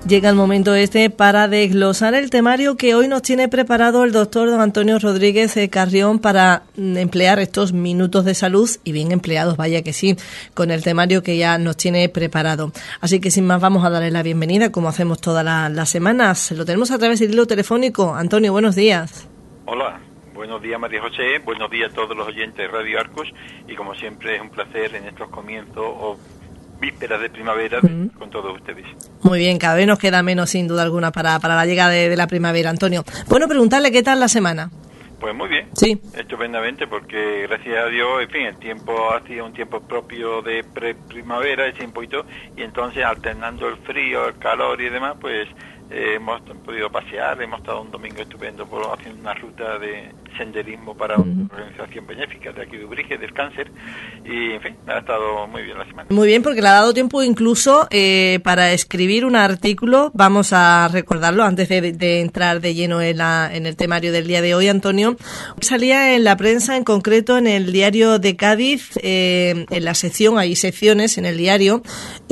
Llega el momento para desglosar el temario que hoy nos tiene preparado el doctor don Antonio Rodríguez Carrión para emplear estos minutos de salud, y bien empleados, vaya que sí, con el temario que ya nos tiene preparado. Así que sin más vamos a darle la bienvenida, como hacemos todas las semanas. Lo tenemos a través del hilo telefónico. Antonio, buenos días. Hola, buenos días María José, buenos días a todos los oyentes de Radio Arcos, y como siempre es un placer en estos comienzos o vísperas de primavera con todos ustedes. Muy bien, cada vez nos queda menos sin duda alguna para la llegada de la primavera, Antonio. Bueno, preguntarle qué tal la semana. Pues muy bien, sí, estupendamente, porque gracias a Dios, en fin, el tiempo ha sido un tiempo propio de primavera, ese un poquito, y entonces alternando el frío, el calor y demás, pues hemos podido pasear, hemos estado un domingo estupendo haciendo una ruta de senderismo para una organización benéfica de aquí de Ubrique, del cáncer, y en fin, ha estado muy bien la semana. Muy bien, porque le ha dado tiempo incluso para escribir un artículo, vamos a recordarlo antes de entrar de lleno en el temario del día de hoy, Antonio. Salía en la prensa, en concreto en el diario de Cádiz, en la sección, hay secciones en el diario,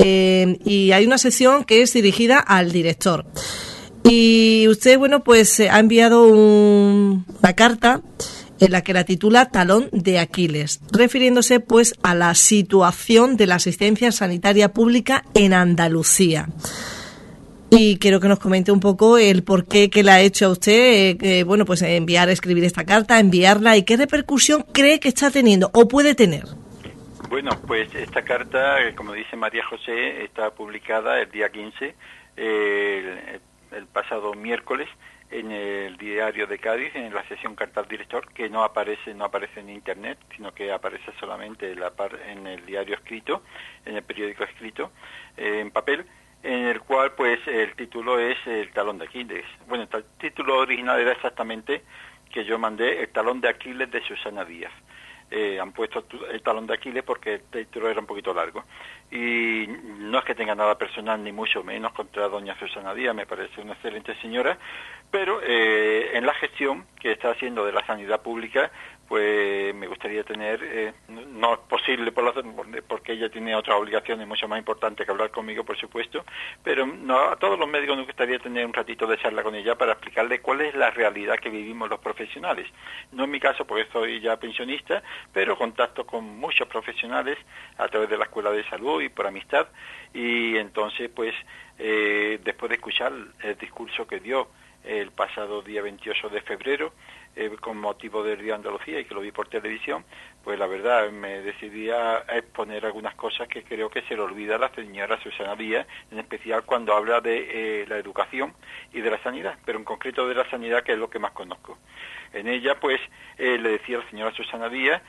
y hay una sección que es dirigida al director. Y usted, bueno, pues ha enviado una carta en la que la titula Talón de Aquiles, refiriéndose pues a la situación de la asistencia sanitaria pública en Andalucía. Y quiero que nos comente un poco el porqué que le ha hecho a usted, bueno, pues escribir esta carta, enviarla, y qué repercusión cree que está teniendo o puede tener. Bueno, pues esta carta, como dice María José, está publicada el día 15, el pasado miércoles, en el diario de Cádiz, en la sección carta al director, que no aparece en internet, sino que aparece solamente en el diario escrito, en el periódico escrito, en papel, en el cual pues el título es el talón de Aquiles. Bueno, el título original era exactamente que yo mandé el talón de Aquiles de Susana Díaz. Han puesto el talón de Aquiles porque el título era un poquito largo, y no es que tenga nada personal ni mucho menos contra doña Susana Díaz, me parece una excelente señora, pero en la gestión que está haciendo de la sanidad pública, pues me gustaría tener, no es posible porque ella tiene otras obligaciones mucho más importantes que hablar conmigo, por supuesto, pero no, a todos los médicos nos gustaría tener un ratito de charla con ella para explicarle cuál es la realidad que vivimos los profesionales. No en mi caso, porque soy ya pensionista, pero contacto con muchos profesionales a través de la Escuela de Salud y por amistad, y entonces pues después de escuchar el discurso que dio el pasado día 28 de febrero, con motivo del Día de Andalucía, y que lo vi por televisión, pues la verdad me decidí a exponer algunas cosas que creo que se le olvida a la señora Susana Díaz, en especial cuando habla de la educación y de la sanidad, pero en concreto de la sanidad, que es lo que más conozco. En ella, pues, le decía a la señora Susana Díaz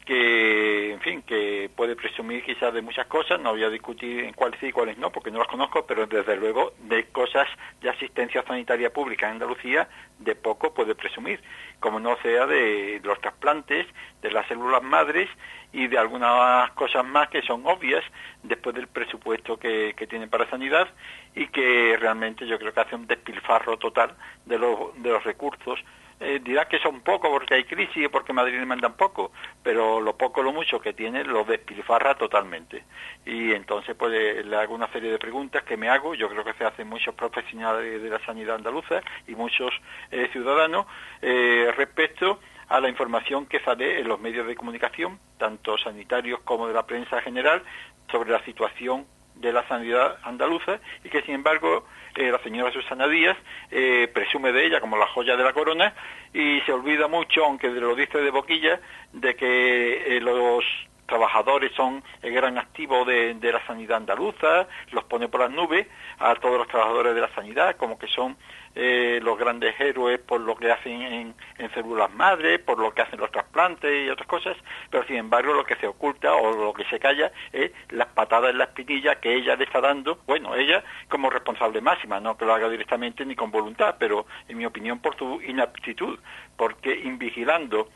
que, en fin, que puede presumir quizás de muchas cosas, no voy a discutir en cuáles sí y cuáles no, porque no las conozco, pero desde luego de cosas de asistencia sanitaria pública en Andalucía, de poco puede presumir, como no sea de los trasplantes, de las células madres y de algunas cosas más que son obvias después del presupuesto que tienen para sanidad, y que realmente yo creo que hace un despilfarro total de los recursos. Dirá que son poco porque hay crisis y porque Madrid le mandan poco, pero lo poco o lo mucho que tiene lo despilfarra totalmente. Y entonces pues le hago una serie de preguntas que me hago, yo creo que se hacen muchos profesionales de la sanidad andaluza y muchos ciudadanos respecto a la información que sale en los medios de comunicación, tanto sanitarios como de la prensa general, sobre la situación de la sanidad andaluza, y que sin embargo la señora Susana Díaz presume de ella como la joya de la corona, y se olvida mucho, aunque lo dice de boquilla, de que los trabajadores son el gran activo de la sanidad andaluza, los pone por las nubes a todos los trabajadores de la sanidad, como que son los grandes héroes por lo que hacen en células madres, por lo que hacen los trasplantes y otras cosas, pero sin embargo lo que se oculta o lo que se calla es las patadas en la espinilla que ella le está dando, bueno, ella como responsable máxima, no que lo haga directamente ni con voluntad, pero en mi opinión por su inaptitud, porque invigilando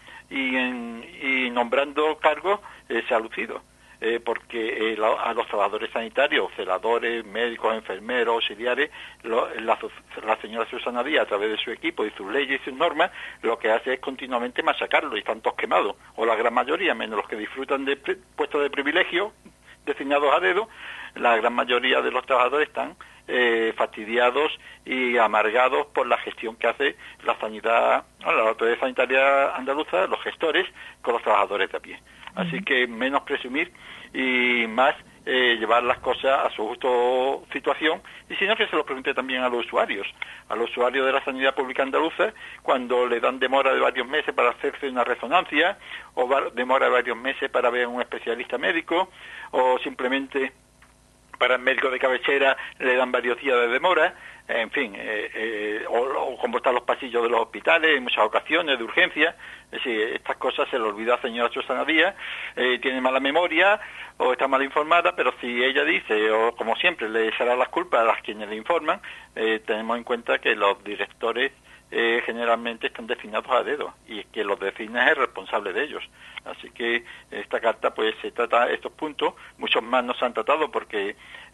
y nombrando cargos se ha lucido. Porque a los trabajadores sanitarios, celadores, médicos, enfermeros, auxiliares, la señora Susana Díaz, a través de su equipo y sus leyes y sus normas, lo que hace es continuamente machacarlos, y están todos quemados, o la gran mayoría, menos los que disfrutan de puestos de privilegio designados a dedo, la gran mayoría de los trabajadores están fastidiados y amargados por la gestión que hace la sanidad, la autoridad sanitaria andaluza, los gestores, con los trabajadores de a pie. Así que menos presumir y más llevar las cosas a su justo situación, y si no, que se lo pregunte también a los usuarios de la sanidad pública andaluza, cuando le dan demora de varios meses para hacerse una resonancia, o demora de varios meses para ver a un especialista médico, o simplemente para el médico de cabecera le dan varios días de demora, en fin, o cómo están los pasillos de los hospitales en muchas ocasiones de urgencia. Es decir, estas cosas se le olvida a la señora Susana Díaz, tiene mala memoria o está mal informada, pero si ella dice, o como siempre, le echará las culpas a las quienes le informan, tenemos en cuenta que los directores generalmente están designados a dedo, y que los designa es el responsable de ellos. Así que esta carta pues se trata estos puntos, muchos más no se han tratado porque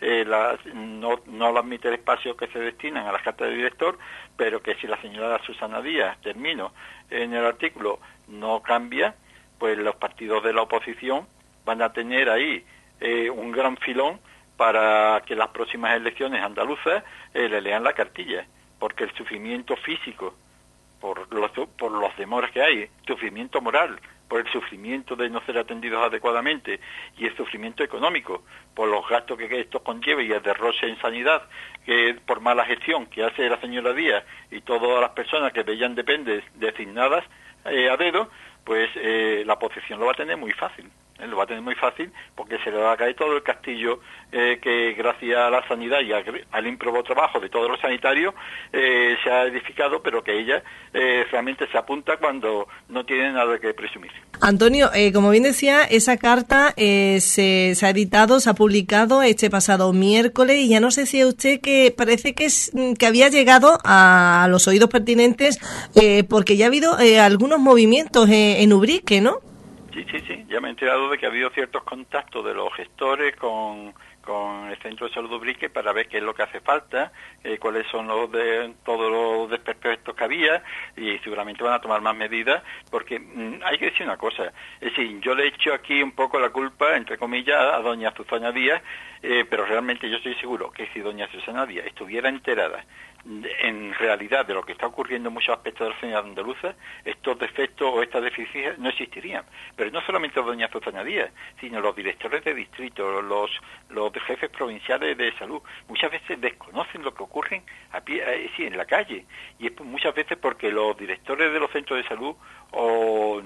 no lo admite el espacio que se destinan a las cartas de director, pero que si la señora Susana Díaz, termino en el artículo, no cambia, pues los partidos de la oposición van a tener ahí un gran filón para que las próximas elecciones andaluzas le lean la cartilla, porque el sufrimiento físico por los demoras que hay, sufrimiento moral por el sufrimiento de no ser atendidos adecuadamente, y el sufrimiento económico por los gastos que esto conlleva y el derroche en sanidad que por mala gestión que hace la señora Díaz y todas las personas que de ella dependen designadas a dedo, pues la oposición lo va a tener muy fácil. Lo va a tener muy fácil porque se le va a caer todo el castillo que gracias a la sanidad y al ímprobo trabajo de todos los sanitarios se ha edificado, pero que ella realmente se apunta cuando no tiene nada que presumir. Antonio, como bien decía, esa carta se ha editado, se ha publicado este pasado miércoles, y ya no sé si a usted que parece que había llegado a los oídos pertinentes, porque ya ha habido algunos movimientos en Ubrique, ¿no? Sí, ya me he enterado de que ha habido ciertos contactos de los gestores con el Centro de Salud de Ubrique para ver qué es lo que hace falta, cuáles son todos los desperfectos que había, y seguramente van a tomar más medidas, porque hay que decir una cosa, es decir, yo le echo aquí un poco la culpa, entre comillas, a doña Susana Díaz, pero realmente yo estoy seguro que si doña Susana Díaz estuviera enterada en realidad de lo que está ocurriendo en muchos aspectos de la sanidad andaluza, estos defectos o estas deficiencias no existirían. Pero no solamente doña Susana Díaz, sino los directores de distrito, los jefes provinciales de salud, muchas veces desconocen lo que ocurre a pie, en la calle, y es muchas veces porque los directores de los centros de salud o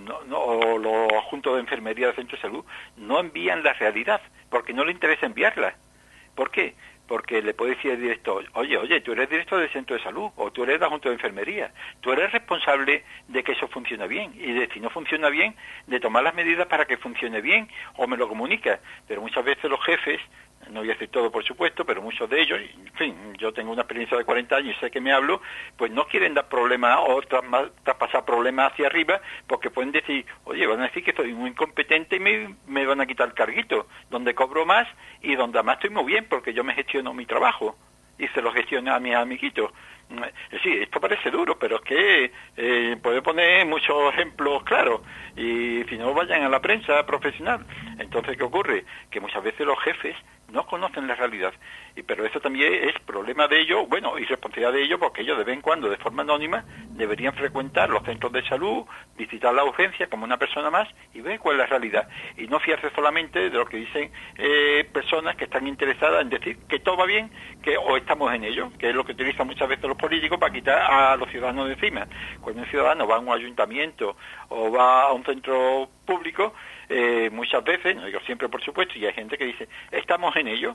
los adjuntos de enfermería del centro de salud no envían la realidad, porque no le interesa enviarla. ¿Por qué? Porque le puede decir el director, oye, tú eres director del centro de salud, o tú eres de adjunto de enfermería, tú eres responsable de que eso funcione bien, y de si no funciona bien, de tomar las medidas para que funcione bien, o me lo comunica. Pero muchas veces los jefes, no voy a decir todo por supuesto, pero muchos de ellos, en fin, yo tengo una experiencia de 40 años y sé que me hablo, pues no quieren dar problemas o traspasar problemas hacia arriba, porque pueden decir, oye, van a decir que soy muy incompetente y me van a quitar el carguito, donde cobro más y donde además estoy muy bien, porque yo me gestiono mi trabajo y se lo gestiono a mis amiguitos. Sí, esto parece duro, pero es que puede poner muchos ejemplos claros, y si no, vayan a la prensa profesional. Entonces, ¿qué ocurre? Que muchas veces los jefes no conocen la realidad, pero eso también es problema de ellos, y responsabilidad de ellos, porque ellos de vez en cuando, de forma anónima, deberían frecuentar los centros de salud, visitar la urgencia como una persona más y ver cuál es la realidad, y no fiarse solamente de lo que dicen personas que están interesadas en decir que todo va bien, o estamos en ello, que es lo que utilizan muchas veces los políticos para quitar a los ciudadanos de encima. Cuando un ciudadano va a un ayuntamiento o va a un centro público, muchas veces, no digo siempre por supuesto, y hay gente que dice, estamos en ello,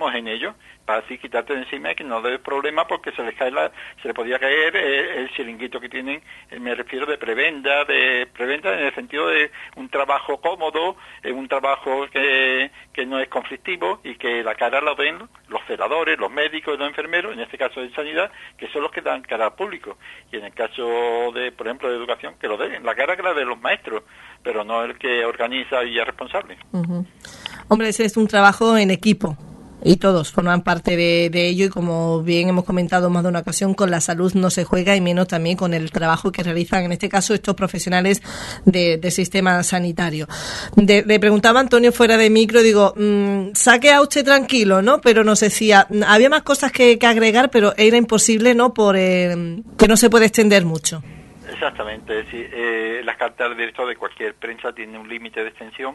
para así quitarte de encima y que no dé problema, porque se le podía caer el chiringuito que tienen, me refiero de preventa en el sentido de un trabajo cómodo, un trabajo que no es conflictivo, y que la cara la ven los celadores, los médicos, los enfermeros, en este caso de sanidad, que son los que dan cara al público, y en el caso de, por ejemplo, de educación, que lo den, la cara que la de los maestros, pero no el que organiza y es responsable. Hombre, ese es un trabajo en equipo. Y todos forman parte de ello, y como bien hemos comentado más de una ocasión, con la salud no se juega, y menos también con el trabajo que realizan, en este caso, estos profesionales del sistema sanitario. Le preguntaba a Antonio fuera de micro, digo, saque a usted tranquilo, ¿no? Pero nos decía, había más cosas que agregar, pero era imposible, ¿no? Por que no se puede extender mucho. Exactamente, sí. Las cartas de director de cualquier prensa tienen un límite de extensión.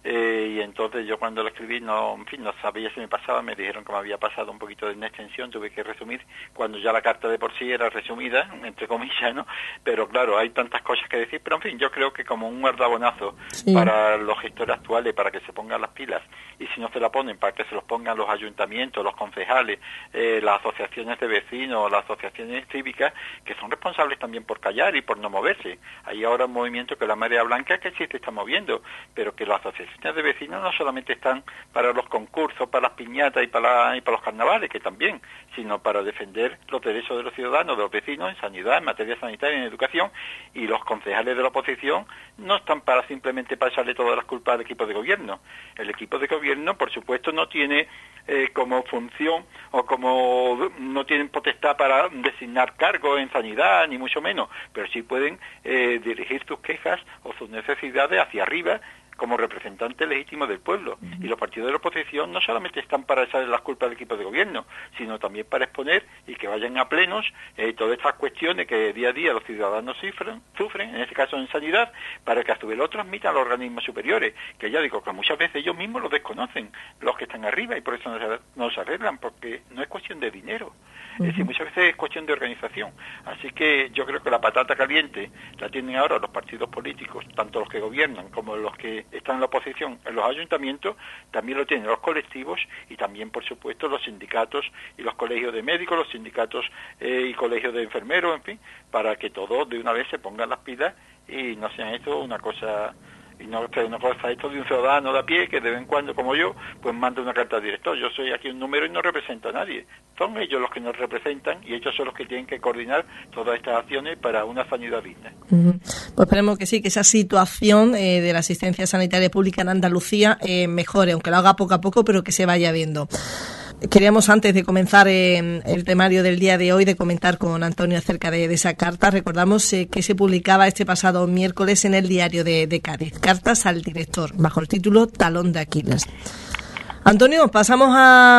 Y entonces yo cuando lo escribí no sabía si me pasaba, me dijeron que me había pasado un poquito de extensión, tuve que resumir, cuando ya la carta de por sí era resumida, entre comillas, ¿no? Pero claro, hay tantas cosas que decir, pero en fin, yo creo que como un guardabonazo para los gestores actuales, para que se pongan las pilas, y si no se la ponen, para que se los pongan los ayuntamientos, los concejales, las asociaciones de vecinos, las asociaciones cívicas, que son responsables también por callar y por no moverse. Hay ahora un movimiento que la Marea Blanca, que sí se está moviendo, pero que las asociaciones de vecinos no solamente están para los concursos, para las piñatas y para los carnavales, que también, sino para defender los derechos de los ciudadanos, de los vecinos, en sanidad, en materia sanitaria, en educación, y los concejales de la oposición no están para simplemente pasarle todas las culpas al equipo de gobierno. El equipo de gobierno, por supuesto, no tiene como función o como no tienen potestad para designar cargos en sanidad, ni mucho menos, pero sí pueden dirigir sus quejas o sus necesidades hacia arriba, como representante legítimo del pueblo. Y los partidos de la oposición no solamente están para echarle las culpas al equipo de gobierno, sino también para exponer y que vayan a plenos todas estas cuestiones que día a día los ciudadanos sufren, en este caso en sanidad, para que a su vez lo transmitan a los organismos superiores, que ya digo que muchas veces ellos mismos lo desconocen, los que están arriba, y por eso no se arreglan, porque no es cuestión de dinero. Es decir, muchas veces es cuestión de organización. Así que yo creo que la patata caliente la tienen ahora los partidos políticos, tanto los que gobiernan como los que están en la oposición en los ayuntamientos, también lo tienen los colectivos y también, por supuesto, los sindicatos y los colegios de médicos, los sindicatos y colegios de enfermeros, en fin, para que todos de una vez se pongan las pilas y no sean esto una cosa... Y no es una cosa esto de un ciudadano de a pie que de vez en cuando, como yo, pues manda una carta al director. Yo soy aquí un número y no represento a nadie. Son ellos los que nos representan y ellos son los que tienen que coordinar todas estas acciones para una sanidad digna. Pues esperemos que sí, que esa situación de la asistencia sanitaria pública en Andalucía mejore, aunque lo haga poco a poco, pero que se vaya viendo. Queríamos, antes de comenzar el temario del día de hoy, de comentar con Antonio acerca de esa carta. Recordamos que se publicaba este pasado miércoles en el Diario de Cádiz. Cartas al director, bajo el título Talón de Aquiles. Antonio, pasamos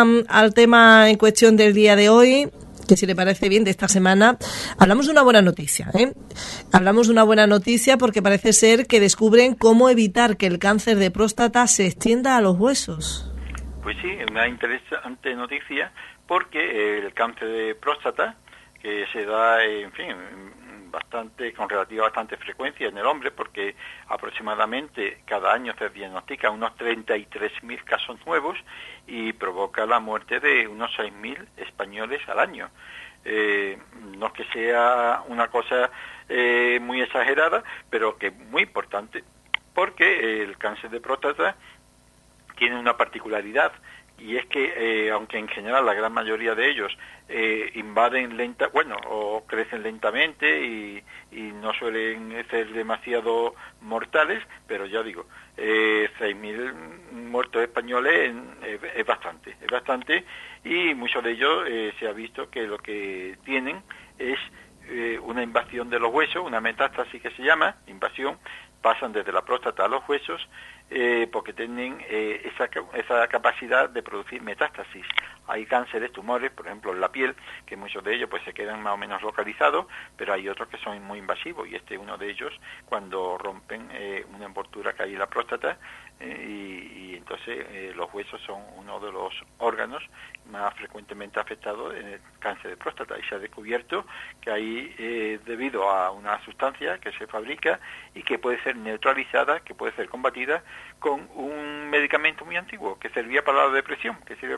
al tema en cuestión del día de hoy, que si le parece bien, de esta semana. Hablamos de una buena noticia, Hablamos de una buena noticia porque parece ser que descubren cómo evitar que el cáncer de próstata se extienda a los huesos. Pues sí, una interesante noticia, porque el cáncer de próstata, que se da, en fin, con relativa bastante frecuencia en el hombre, porque aproximadamente cada año se diagnostican unos 33.000 casos nuevos y provoca la muerte de unos 6.000 españoles al año. No es que sea una cosa muy exagerada, pero que es muy importante, porque el cáncer de próstata tiene una particularidad, y es que aunque en general la gran mayoría de ellos invaden o crecen lentamente y no suelen ser demasiado mortales, pero ya digo, 6.000 muertos españoles es bastante, y muchos de ellos se ha visto que lo que tienen es una invasión de los huesos, una metástasis que se llama invasión, pasan desde la próstata a los huesos, porque tienen esa capacidad de producir metástasis. Hay cánceres, tumores, por ejemplo en la piel, que muchos de ellos pues se quedan más o menos localizados, pero hay otros que son muy invasivos, y este es uno de ellos, cuando rompen una envoltura que hay en la próstata, y entonces los huesos son uno de los órganos más frecuentemente afectados en el cáncer de próstata, y se ha descubierto que hay, debido a una sustancia que se fabrica y que puede ser neutralizada, que puede ser combatida con un medicamento muy antiguo que sirve para la depresión,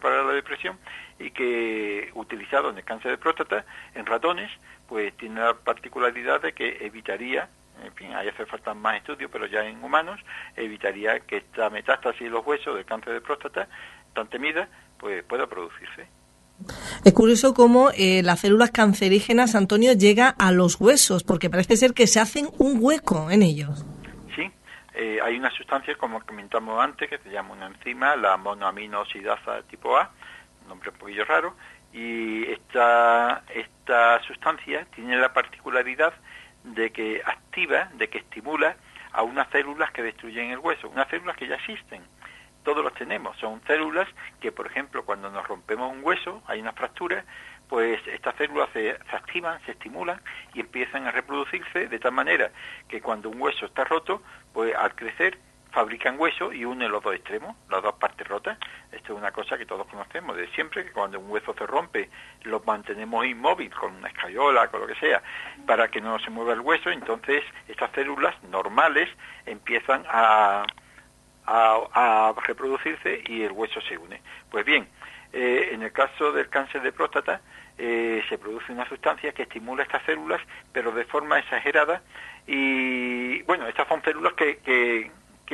y que, utilizado en el cáncer de próstata en ratones, pues tiene la particularidad de que evitaría, en fin, ahí hace falta más estudios, pero ya en humanos, evitaría que esta metástasis de los huesos del cáncer de próstata, tan temida, pues pueda producirse. Es curioso cómo las células cancerígenas, Antonio, llegan a los huesos, porque parece ser que se hacen un hueco en ellos. Sí, hay una sustancia, como comentamos antes, que se llama una enzima, la monoaminooxidasa tipo A, un nombre un poquillo raro, y esta sustancia tiene la particularidad de que activa, de que estimula a unas células que destruyen el hueso, unas células que ya existen. Todos los tenemos, son células que, por ejemplo, cuando nos rompemos un hueso, hay una fractura, pues estas células se activan, se estimulan y empiezan a reproducirse de tal manera que cuando un hueso está roto, pues al crecer fabrican hueso y unen los dos extremos, las dos partes rotas. Esto es una cosa que todos conocemos de siempre, que cuando un hueso se rompe lo mantenemos inmóvil con una escayola, con lo que sea, para que no se mueva el hueso. Entonces estas células normales empiezan a reproducirse y el hueso se une. Pues bien, en el caso del cáncer de próstata se produce una sustancia que estimula estas células, pero de forma exagerada, y bueno, estas son células que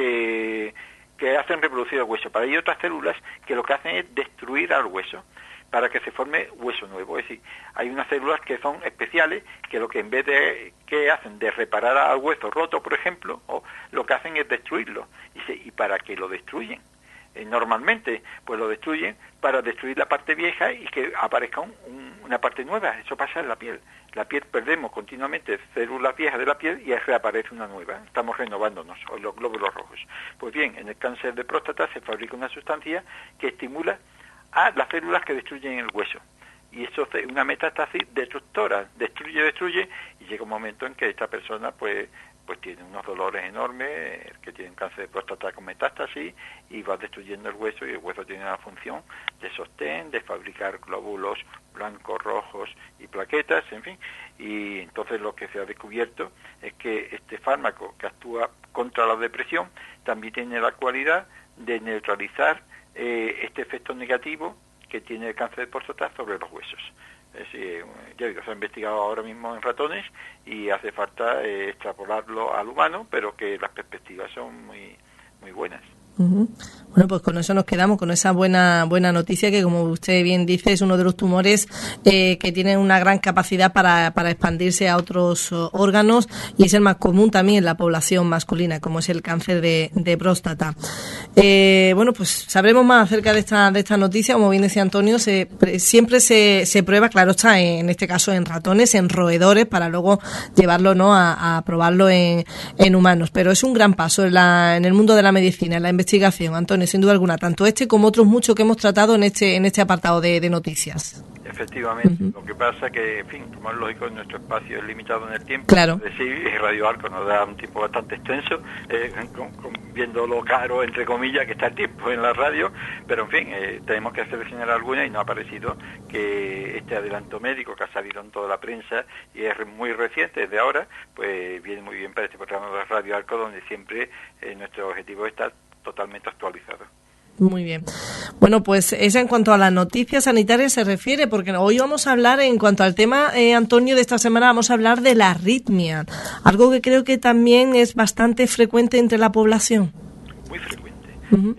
hacen reproducir el hueso, pero hay otras células que lo que hacen es destruir al hueso para que se forme hueso nuevo. Es decir, hay unas células que son especiales que lo que en vez de que hacen de reparar al hueso roto, por ejemplo, o lo que hacen es destruirlo. ¿Y para qué lo destruyen? Normalmente, pues lo destruyen para destruir la parte vieja y que aparezca una parte nueva. Eso pasa en la piel. La piel perdemos continuamente células viejas de la piel y reaparece una nueva. Estamos renovándonos, o los glóbulos rojos. Pues bien, en el cáncer de próstata se fabrica una sustancia que estimula a las células que destruyen el hueso. Y eso es una metástasis destructora. Destruye, y llega un momento en que esta persona pues tiene unos dolores enormes, que tiene cáncer de próstata con metástasis, y va destruyendo el hueso, y el hueso tiene una función de sostén, de fabricar glóbulos blancos, rojos y plaquetas, en fin. Y entonces lo que se ha descubierto es que este fármaco que actúa contra la depresión también tiene la cualidad de neutralizar este efecto negativo que tiene el cáncer de próstata sobre los huesos. Es decir, ya digo, se ha investigado ahora mismo en ratones y hace falta extrapolarlo al humano, pero que las perspectivas son muy buenas. Uh-huh. Bueno, pues con eso nos quedamos, con esa buena noticia que, como usted bien dice, es uno de los tumores que tienen una gran capacidad para expandirse a otros órganos, y es el más común también en la población masculina, como es el cáncer de próstata. Bueno, pues sabremos más acerca de esta noticia. Como bien decía Antonio, siempre se prueba, claro está, en este caso en ratones, en roedores, para luego llevarlo, ¿no?, a probarlo en humanos. Pero es un gran paso en el mundo de la medicina, en la investigación, Antonio, sin duda alguna, tanto este como otros muchos que hemos tratado en este apartado de noticias. Efectivamente, lo que pasa que, en fin, como es lógico, nuestro espacio es limitado en el tiempo. Claro. Es decir, Radio Arco nos da un tiempo bastante extenso, viendo lo caro, entre comillas, que está el tiempo en la radio, pero en fin, tenemos que seleccionar alguna y nos ha parecido que este adelanto médico que ha salido en toda la prensa y es muy reciente, desde ahora, pues viene muy bien para este programa de Radio Arco, donde siempre nuestro objetivo está totalmente actualizado. Muy bien. Bueno, pues eso en cuanto a las noticias sanitarias se refiere, porque hoy vamos a hablar, en cuanto al tema, Antonio, de esta semana, vamos a hablar de la arritmia, algo que creo que también es bastante frecuente entre la población. Muy frecuente. Uh-huh.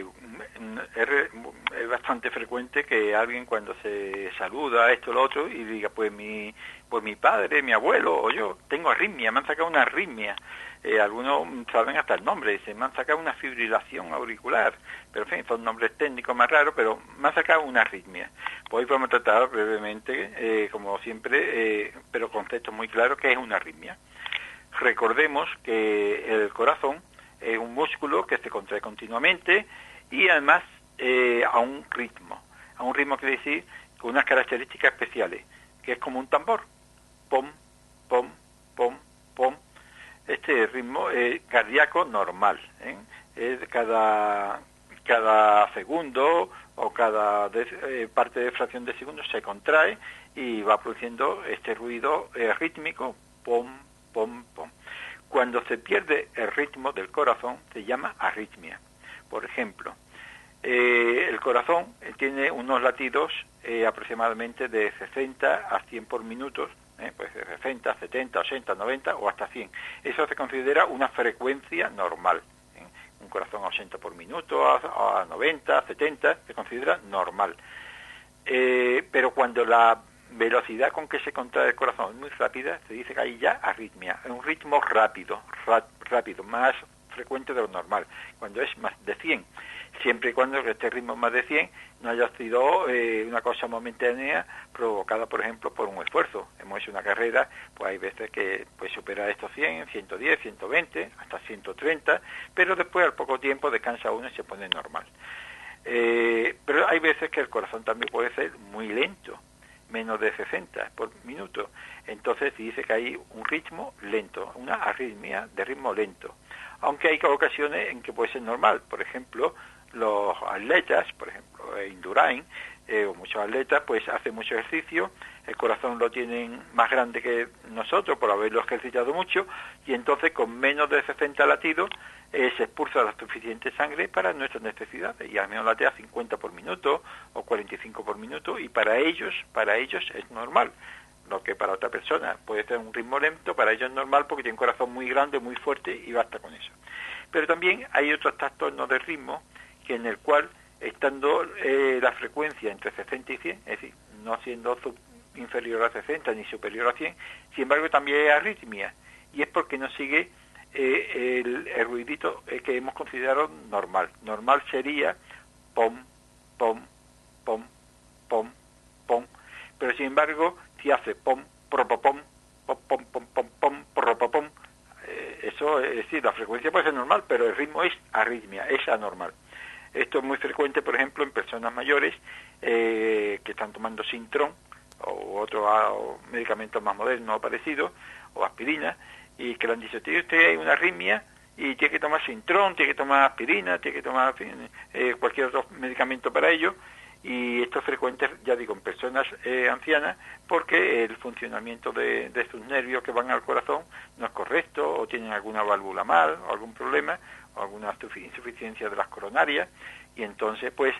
Es bastante frecuente que alguien, cuando se saluda, esto o lo otro, y diga, pues mi padre, mi abuelo o yo tengo arritmia, me han sacado una arritmia. Algunos saben hasta el nombre, dicen, me han sacado una fibrilación auricular, pero en fin, son nombres técnicos más raros, pero me han sacado una arritmia. Pues hoy vamos a tratar brevemente, como siempre, pero conceptos muy claros, qué es una arritmia. Recordemos que el corazón es un músculo que se contrae continuamente y además a un ritmo quiere decir con unas características especiales, que es como un tambor, pom, pom, pom, pom. Este ritmo cardíaco normal, es cada segundo o cada parte de fracción de segundo se contrae y va produciendo este ruido rítmico, pom, pom, pom. Cuando se pierde el ritmo del corazón se llama arritmia. Por ejemplo, el corazón tiene unos latidos aproximadamente de 60 a 100 por minutos, pues de 60, 70, 80, 90 o hasta 100. Eso se considera una frecuencia normal. Un corazón a 80 por minuto, a 90, a 70, se considera normal. Pero cuando la velocidad con que se contrae el corazón es muy rápida, se dice que hay ya arritmia. Es un ritmo rápido, más frecuente de lo normal, cuando es más de 100. Siempre y cuando este ritmo más de 100 no haya sido una cosa momentánea provocada, por ejemplo, por un esfuerzo. Hemos hecho una carrera, pues hay veces que pues supera estos 100, 110, 120, hasta 130, pero después al poco tiempo descansa uno y se pone normal. Pero hay veces que el corazón también puede ser muy lento, menos de 60 por minuto. Entonces dice que hay un ritmo lento, una arritmia de ritmo lento. Aunque hay ocasiones en que puede ser normal. Por ejemplo, los atletas, por ejemplo, Indurain, o muchos atletas, pues hacen mucho ejercicio, el corazón lo tienen más grande que nosotros por haberlo ejercitado mucho, y entonces con menos de 60 latidos se expulsa la suficiente sangre para nuestras necesidades, y al menos latea 50 por minuto o 45 por minuto, y para ellos es normal. Lo que para otra persona puede ser un ritmo lento, para ellos es normal porque tiene un corazón muy grande, muy fuerte, y basta con eso. Pero también hay otros trastornos de ritmo que en el cual, estando la frecuencia entre 60 y 100, es decir, no siendo inferior a 60 ni superior a 100, sin embargo también hay arritmia, y es porque no sigue el ruidito que hemos considerado normal. Normal sería pom, pom, pom, pom, pom, pero sin embargo, si hace pom, propopom, pom, pom, pom, pom, pom, propopom, eso es decir, la frecuencia puede ser normal, pero el ritmo es arritmia, es anormal. Esto es muy frecuente, por ejemplo, en personas mayores que están tomando Sintrón o otros medicamentos más modernos o parecidos, o aspirina, y que le han dicho, tiene usted una arritmia y tiene que tomar Sintrón, tiene que tomar aspirina, tiene que tomar cualquier otro medicamento para ello. Y esto es frecuente, ya digo, en personas ancianas, porque el funcionamiento de sus nervios que van al corazón no es correcto, o tienen alguna válvula mal, o algún problema, o alguna insuficiencia de las coronarias, y entonces pues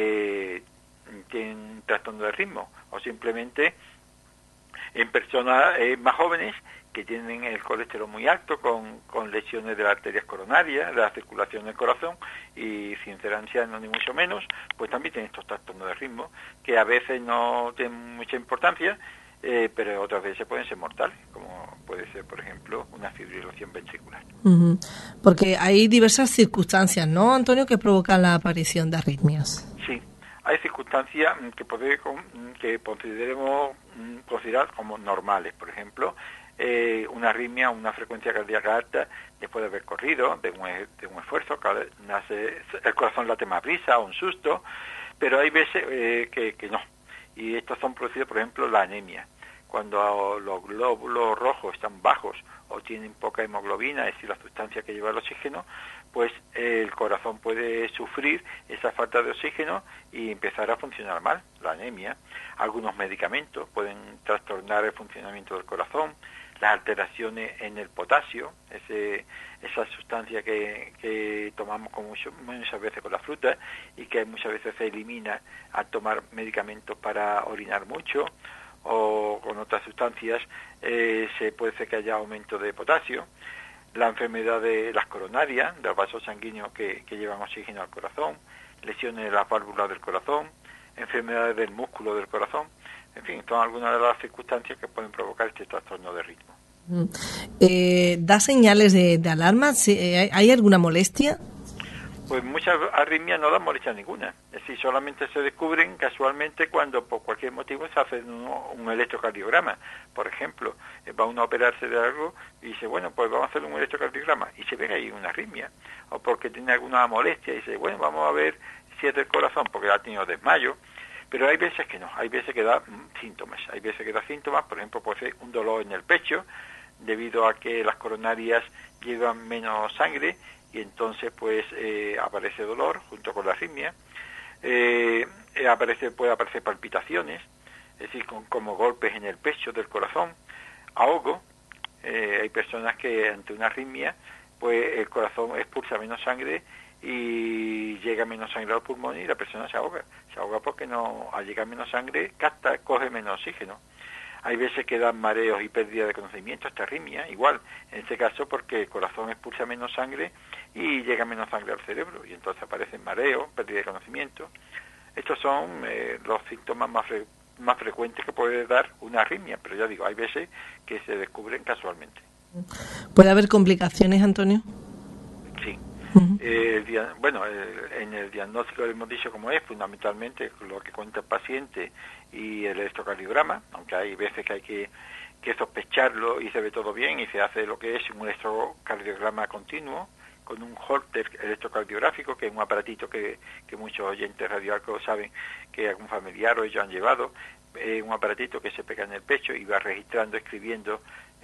tienen trastorno de ritmo, o simplemente en personas más jóvenes que tienen el colesterol muy alto, con lesiones de las arterias coronarias, de la circulación del corazón, y sin ser ancianos ni mucho menos, pues también tienen estos trastornos de ritmo, que a veces no tienen mucha importancia, pero otras veces pueden ser mortales, como puede ser, por ejemplo, una fibrilación ventricular. Uh-huh. Porque hay diversas circunstancias, ¿no, Antonio?, que provocan la aparición de arritmias. Sí, hay circunstancias que consideremos considerar como normales. Por ejemplo, una arritmia, una frecuencia cardíaca alta después de haber corrido, de un esfuerzo, el corazón late más prisa, o un susto, pero hay veces que no. Y estos son producidos, por ejemplo, la anemia. Cuando los glóbulos rojos están bajos o tienen poca hemoglobina, es decir, la sustancia que lleva el oxígeno, pues el corazón puede sufrir esa falta de oxígeno y empezar a funcionar mal, la anemia. Algunos medicamentos pueden trastornar el funcionamiento del corazón, las alteraciones en el potasio, esa sustancia que tomamos muchas veces con la fruta y que muchas veces se elimina al tomar medicamentos para orinar mucho, o con otras sustancias se puede ser que haya aumento de potasio. La enfermedad de las coronarias, de los vasos sanguíneos que llevan oxígeno al corazón, lesiones de las válvulas del corazón, enfermedades del músculo del corazón, en fin, son algunas de las circunstancias que pueden provocar este trastorno de ritmo. ¿Da señales de alarma? ¿Hay alguna molestia? Pues muchas arritmias no dan molestia ninguna. Es decir, solamente se descubren casualmente cuando por cualquier motivo se hace un electrocardiograma. Por ejemplo, va uno a operarse de algo y dice, bueno, pues vamos a hacer un electrocardiograma, y se ve que hay una arritmia. O porque tiene alguna molestia y dice, bueno, vamos a ver si es del corazón, porque ha tenido desmayo. Pero hay veces que no, hay veces que da síntomas. Hay veces que da síntomas, por ejemplo, puede ser un dolor en el pecho, debido a que las coronarias llevan menos sangre, y entonces pues aparece dolor junto con la arritmia. Puede aparecer palpitaciones, es decir, como golpes en el pecho del corazón, ahogo. Hay personas que ante una arritmia pues el corazón expulsa menos sangre y llega menos sangre al pulmón y la persona se ahoga porque al llegar menos sangre coge menos oxígeno. Hay veces que dan mareos y pérdida de conocimiento, esta arritmia, igual, en este caso porque el corazón expulsa menos sangre y llega menos sangre al cerebro, y entonces aparecen mareos, pérdida de conocimiento. Estos son los síntomas más frecuentes que puede dar una arritmia, pero ya digo, hay veces que se descubren casualmente. ¿Puede haber complicaciones, Antonio? Sí, En el diagnóstico lo hemos dicho como es, fundamentalmente lo que cuenta el paciente y el electrocardiograma, aunque hay veces que hay que sospecharlo y se ve todo bien y se hace lo que es un electrocardiograma continuo con un Holter electrocardiográfico, que es un aparatito que muchos oyentes radioarcos saben que algún familiar o ellos han llevado, un aparatito que se pega en el pecho y va registrando, escribiendo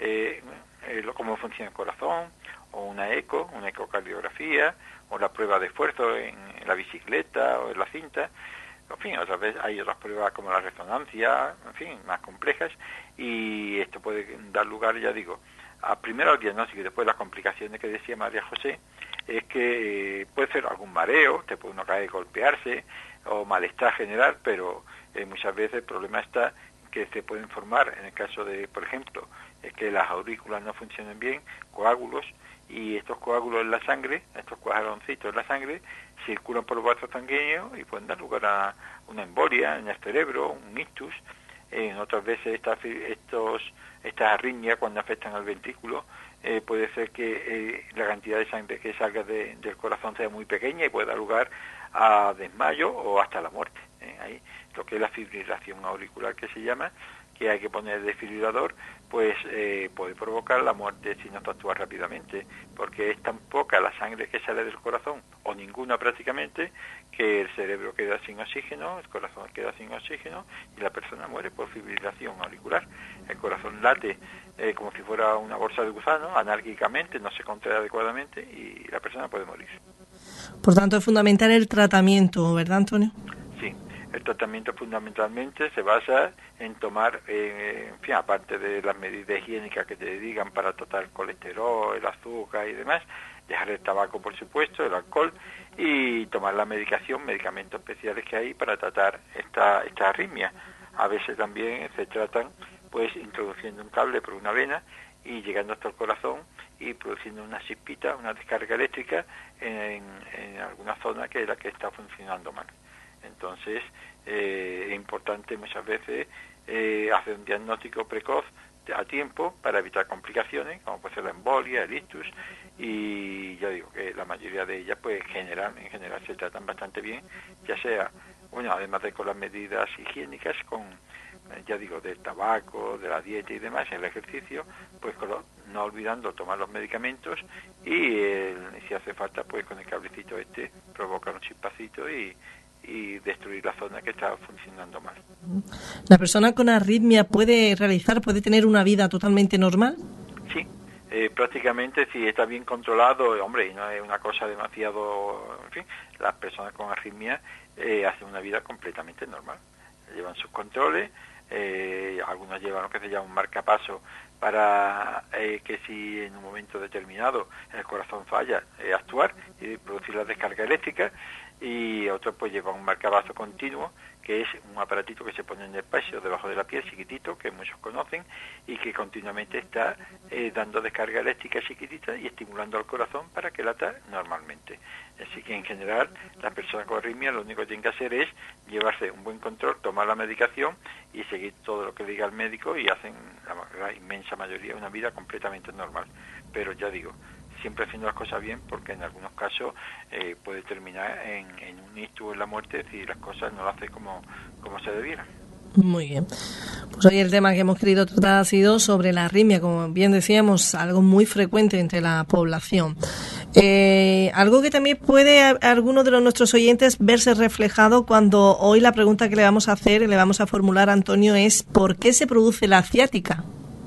cómo funciona el corazón, o una ecocardiografía, o la prueba de esfuerzo en la bicicleta o en la cinta. En fin, otra vez hay otras pruebas como la resonancia, en fin, más complejas, y esto puede dar lugar, ya digo, primero al diagnóstico y después las complicaciones que decía María José, es que puede ser algún mareo, te puede uno caer, golpearse, o malestar general, pero muchas veces el problema está que se pueden formar, en el caso de, por ejemplo, que las aurículas no funcionen bien, coágulos, y estos coágulos en la sangre, estos cuajaroncitos en la sangre, circulan por los vasos sanguíneos y pueden dar lugar a una embolia en el cerebro, un ictus. Otras veces estas arritmias, cuando afectan al ventrículo, puede ser que la cantidad de sangre que salga del corazón sea muy pequeña y puede dar lugar a desmayo o hasta la muerte. Ahí, lo que es la fibrilación auricular, que se llama, que hay que poner el desfibrilador, pues puede provocar la muerte si no se actúa rápidamente, porque es tan poca la sangre que sale del corazón, o ninguna prácticamente, que el cerebro queda sin oxígeno, el corazón queda sin oxígeno y la persona muere por fibrilación auricular. El corazón late como si fuera una bolsa de gusano, anárquicamente, no se contrae adecuadamente y la persona puede morir. Por tanto, es fundamental el tratamiento, ¿verdad, Antonio? Sí. El tratamiento fundamentalmente se basa en tomar, en fin, aparte de las medidas higiénicas que te digan para tratar el colesterol, el azúcar y demás, dejar el tabaco, por supuesto, el alcohol, y tomar la medicación, medicamentos especiales que hay para tratar esta arritmia. A veces también se tratan pues introduciendo un cable por una vena y llegando hasta el corazón y produciendo una chispita, una descarga eléctrica en alguna zona que es la que está funcionando mal. Entonces, es importante muchas veces hacer un diagnóstico precoz a tiempo para evitar complicaciones, como puede ser la embolia, el ictus, y ya digo que la mayoría de ellas, pues en general se tratan bastante bien, ya sea, bueno, además de con las medidas higiénicas, con, ya digo, del tabaco, de la dieta y demás, el ejercicio, pues no olvidando tomar los medicamentos y si hace falta, pues con el cablecito provocar un chispacito y destruir la zona que está funcionando mal. ¿La persona con arritmia puede tener una vida totalmente normal? Sí, prácticamente si está bien controlado, hombre, y no es una cosa demasiado, en fin, las personas con arritmia hacen una vida completamente normal. Llevan sus controles, algunos llevan lo que se llama un marcapaso para que si en un momento determinado el corazón falla, actuar y producir la descarga eléctrica, y otros pues llevan un marcapaso continuo, que es un aparatito que se pone en el pecho, debajo de la piel, chiquitito, que muchos conocen, y que continuamente está dando descarga eléctrica chiquitita y estimulando al corazón para que lata normalmente. Así que en general las personas con arritmia lo único que tienen que hacer es llevarse un buen control, tomar la medicación y seguir todo lo que diga el médico, y hacen la inmensa mayoría una vida completamente normal. Pero ya digo, siempre haciendo las cosas bien, porque en algunos casos puede terminar en un ictus, en la muerte, si las cosas no las hace como se debiera. Muy bien. Pues hoy el tema que hemos querido tratar ha sido sobre la arritmia, como bien decíamos, algo muy frecuente entre la población. Algo que también puede alguno de nuestros oyentes verse reflejado cuando hoy la pregunta que le vamos a hacer y le vamos a formular a Antonio es ¿por qué se produce la ciática?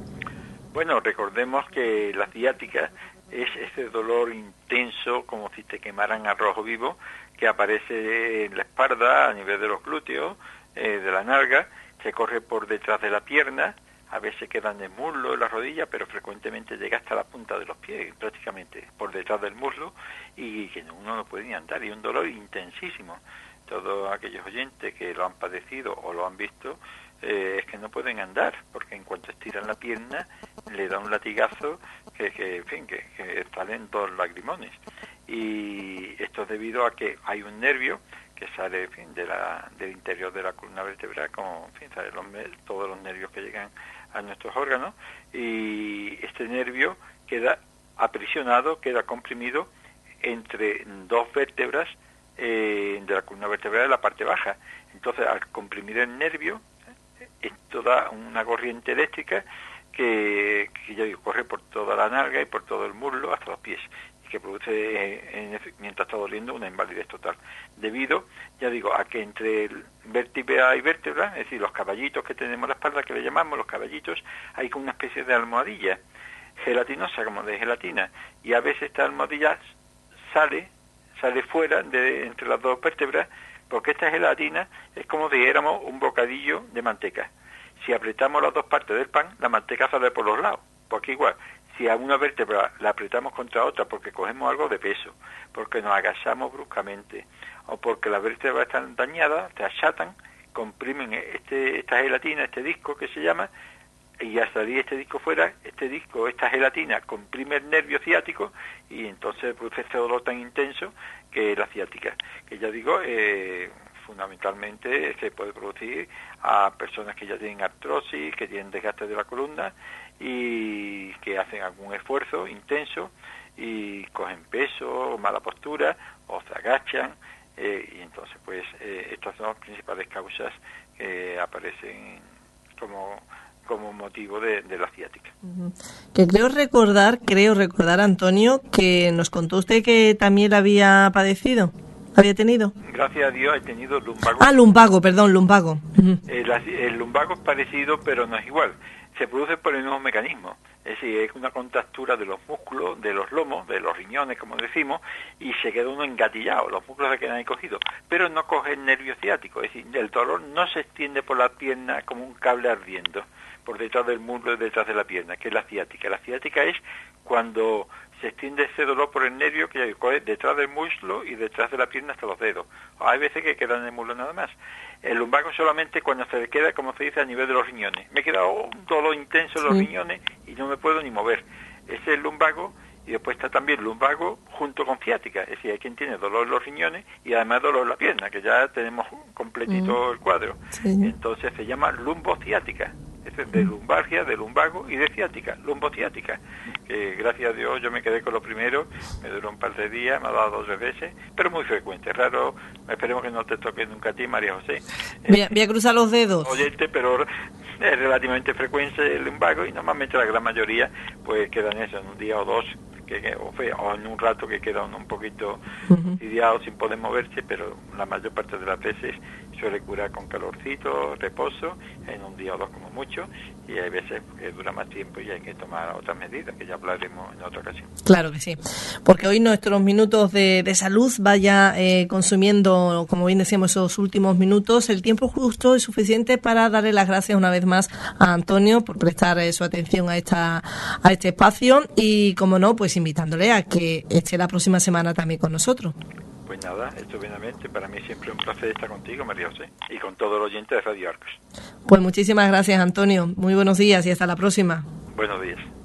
Bueno, recordemos que la ciática es ese dolor intenso, como si te quemaran a rojo vivo, que aparece en la espalda, a nivel de los glúteos, de la nalga, que corre por detrás de la pierna, a veces queda en el muslo, en la rodilla, pero frecuentemente llega hasta la punta de los pies, prácticamente por detrás del muslo, y que uno no puede ni andar, y un dolor intensísimo. Todos aquellos oyentes que lo han padecido o lo han visto, es que no pueden andar, porque en cuanto estiran la pierna, le da un latigazo que salen dos lagrimones. Y esto es debido a que hay un nervio que sale, en fin, del interior de la columna vertebral, como, en fin, salen todos los nervios que llegan a nuestros órganos, y este nervio queda aprisionado, queda comprimido entre dos vértebras de la columna vertebral de la parte baja. Entonces, al comprimir el nervio, esto da una corriente eléctrica que ya digo, corre por toda la nalga y por todo el muslo hasta los pies, y que produce, mientras está doliendo, una invalidez total. Debido, ya digo, a que entre el vértebra y vértebra, es decir, los caballitos que tenemos en la espalda, que le llamamos los caballitos, hay como una especie de almohadilla gelatinosa, como de gelatina, y a veces esta almohadilla sale fuera entre las dos vértebras, porque esta gelatina es como si dijéramos un bocadillo de manteca. Si apretamos las dos partes del pan, la manteca sale por los lados, porque igual, si a una vértebra la apretamos contra otra porque cogemos algo de peso, porque nos agachamos bruscamente, o porque las vértebras están dañadas, te achatan, comprimen esta gelatina, este disco que se llama, y al salir este disco fuera, esta gelatina comprime el nervio ciático y entonces produce este dolor tan intenso que es la ciática, que ya digo, fundamentalmente se puede producir a personas que ya tienen artrosis, que tienen desgaste de la columna y que hacen algún esfuerzo intenso y cogen peso, mala postura o se agachan, y entonces pues estas son las principales causas que aparecen como motivo de la ciática. Que creo recordar, Antonio, que nos contó usted que también la había padecido, había tenido. Gracias a Dios he tenido lumbago. Lumbago. El lumbago es parecido, pero no es igual. Se produce por el mismo mecanismo. Es decir, es una contractura de los músculos, de los lomos, de los riñones, como decimos, y se queda uno engatillado, los músculos se quedan ahí cogidos, pero no coge el nervio ciático. Es decir, el dolor no se extiende por la pierna como un cable ardiendo, por detrás del muslo y detrás de la pierna, que es la ciática. La ciática es cuando se extiende ese dolor por el nervio que coge detrás del muslo y detrás de la pierna hasta los dedos. Hay veces que queda en el muslo nada más. El lumbago solamente cuando se le queda, como se dice, a nivel de los riñones. Me he quedado un dolor intenso en los riñones y no me puedo ni mover. Ese es el lumbago, y después está también lumbago junto con ciática. Es decir, hay quien tiene dolor en los riñones y además dolor en la pierna, que ya tenemos completito el cuadro. Sí. Entonces se llama lumbociática. Es de lumbalgia, de lumbago y de ciática, lumbociática, que gracias a Dios yo me quedé con lo primero, me duró un par de días, me ha dado 2 o 3 veces, pero muy frecuente, raro, esperemos que no te toque nunca a ti, María José. Voy a cruzar los dedos. Oyente, pero es relativamente frecuente el lumbago y normalmente la gran mayoría pues quedan eso en un día o dos, o en un rato que queda un poquito ideado sin poder moverse, pero la mayor parte de las veces suele curar con calorcito, reposo, en un día o dos como mucho, y hay veces que dura más tiempo y hay que tomar otras medidas, que ya hablaremos en otra ocasión. Claro que sí, porque hoy nuestros minutos de salud vaya consumiendo, como bien decíamos, esos últimos minutos, el tiempo justo y suficiente para darle las gracias una vez más a Antonio por prestar su atención a este espacio y, como no, pues invitándole a que esté la próxima semana también con nosotros. Pues nada, estupendamente. Para mí siempre un placer estar contigo, María José, y con todos los oyentes de Radio Arcos. Pues muchísimas gracias, Antonio. Muy buenos días y hasta la próxima. Buenos días.